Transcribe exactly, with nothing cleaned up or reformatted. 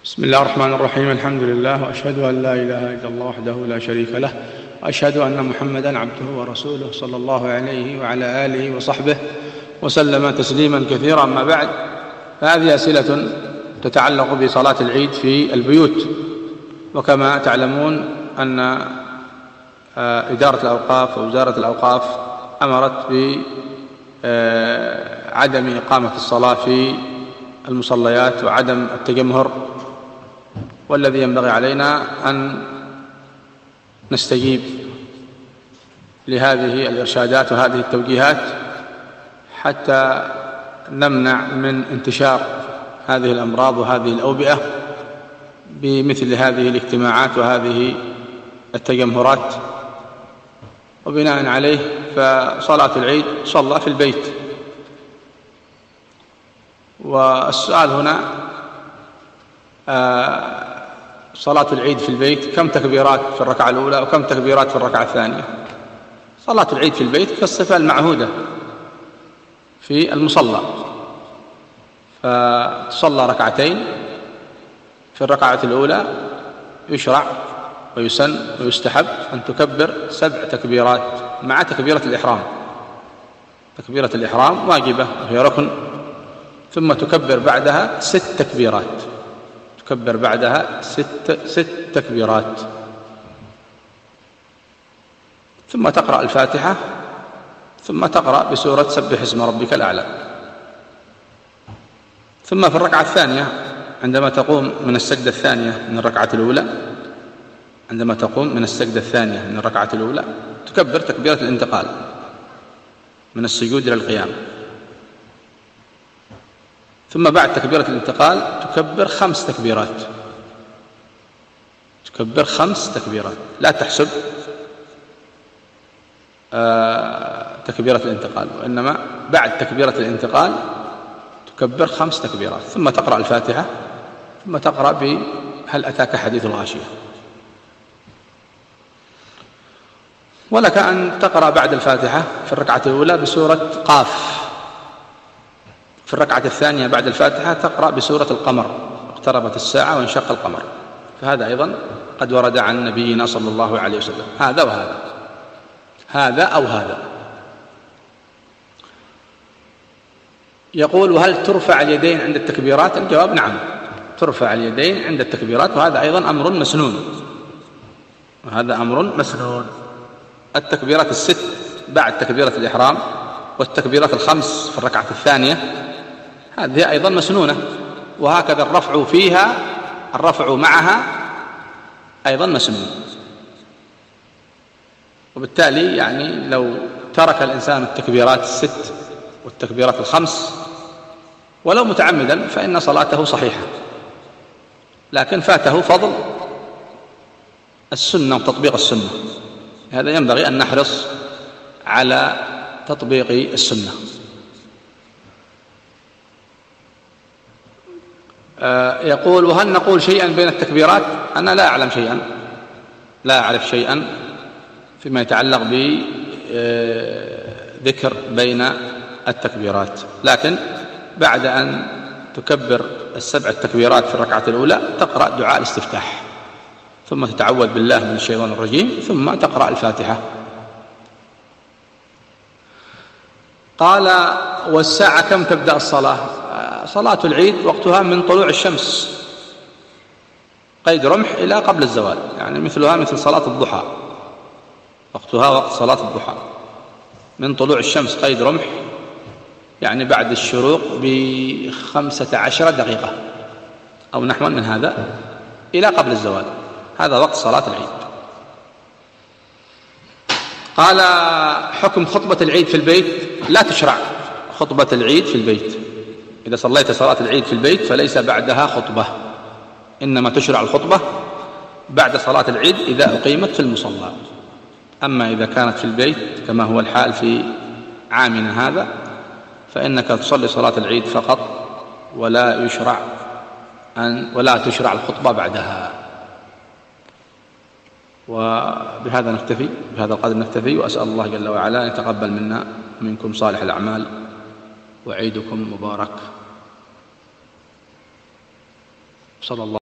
بسم الله الرحمن الرحيم. الحمد لله، وأشهد أن لا إله إلا الله وحده لا شريك له، وأشهد أن محمدًا عبده ورسوله صلى الله عليه وعلى آله وصحبه وسلم تسليمًا كثيرا. أما بعد، فهذه أسئلة تتعلق بصلاة العيد في البيوت. وكما تعلمون أن إدارة الأوقاف ووزارة الأوقاف أمرت بعدم إقامة الصلاة في المصليات وعدم التجمهر، والذي ينبغي علينا أن نستجيب لهذه الإرشادات وهذه التوجيهات حتى نمنع من انتشار هذه الأمراض وهذه الأوبئة بمثل هذه الاجتماعات وهذه التجمهرات. وبناء عليه فصلاة العيد صلى في البيت. والسؤال هنا، صلاة العيد في البيت كم تكبيرات في الركعة الأولى وكم تكبيرات في الركعة الثانية؟ صلاة العيد في البيت كالصفة المعهودة في المصلى، فتصلى ركعتين. في الركعة الأولى يشرع ويسن ويستحب أن تكبر سبع تكبيرات مع تكبيرة الإحرام. تكبيرة الإحرام واجبة وهي ركن، ثم تكبر بعدها ست تكبيرات تكبر بعدها ست, ست تكبيرات ثم تقرأ الفاتحة، ثم تقرأ بسورة سبح اسم ربك الأعلى. ثم في الركعة الثانية عندما تقوم من السجدة الثانية من الركعة الأولى عندما تقوم من السجدة الثانية من الركعة الأولى تكبر تكبيرة الانتقال من السجود إلى القيام. ثم بعد تكبيرة الانتقال تكبر خمس تكبيرات تكبر خمس تكبيرات لا تحسب تكبيرة الانتقال، وإنما بعد تكبيرة الانتقال تكبر خمس تكبيرات. ثم تقرأ الفاتحة، ثم تقرأ بهل أتاك حديث الغاشية. ولك أن تقرأ بعد الفاتحة في الركعة الأولى بسورة قاف. في الركعة الثانية بعد الفاتحة تقرأ بسورة القمر، اقتربت الساعة وانشق القمر. فهذا أيضا قد ورد عن نبينا صلى الله عليه وسلم، هذا وهذا هذا أو هذا. يقول: وهل ترفع اليدين عند التكبيرات؟ الجواب: نعم، ترفع اليدين عند التكبيرات، وهذا أيضا أمر مسنون وهذا أمر مسنون. التكبيرات الست بعد تكبيرة الإحرام والتكبيرات الخمس في الركعة الثانية هذه أيضا مسنونة، وهكذا الرفع فيها الرفع معها أيضا مسنون. وبالتالي يعني لو ترك الإنسان التكبيرات الست والتكبيرات الخمس ولو متعمدا فإن صلاته صحيحة، لكن فاته فضل السنة وتطبيق السنة. هذا ينبغي أن نحرص على تطبيق السنة. يقول: وهل نقول شيئا بين التكبيرات؟ أنا لا أعلم شيئا لا أعرف شيئا فيما يتعلق بذكر بين التكبيرات، لكن بعد أن تكبر السبع التكبيرات في الركعة الأولى تقرأ دعاء الاستفتاح، ثم تتعوذ بالله من الشيطان الرجيم، ثم تقرأ الفاتحة. قال: والساعة كم تبدأ الصلاة؟ صلاة العيد وقتها من طلوع الشمس قيد رمح إلى قبل الزوال، يعني مثلها مثل صلاة الضحى، وقتها وقت صلاة الضحى من طلوع الشمس قيد رمح، يعني بعد الشروق بخمسة عشر دقيقة أو نحو من هذا إلى قبل الزوال، هذا وقت صلاة العيد. قال: حكم خطبة العيد في البيت؟ لا تشرع خطبة العيد في البيت. إذا صليت صلاة العيد في البيت فليس بعدها خطبة، إنما تشرع الخطبة بعد صلاة العيد إذا أقيمت في المصلى. أما إذا كانت في البيت كما هو الحال في عامنا هذا فإنك تصلي صلاة العيد فقط، ولا يشرع أن ولا تشرع الخطبة بعدها. وبهذا نكتفي بهذا القدر نكتفي وأسأل الله جل وعلا أن يتقبل منا ومنكم صالح الأعمال، وعيدكم مبارك. صلى الله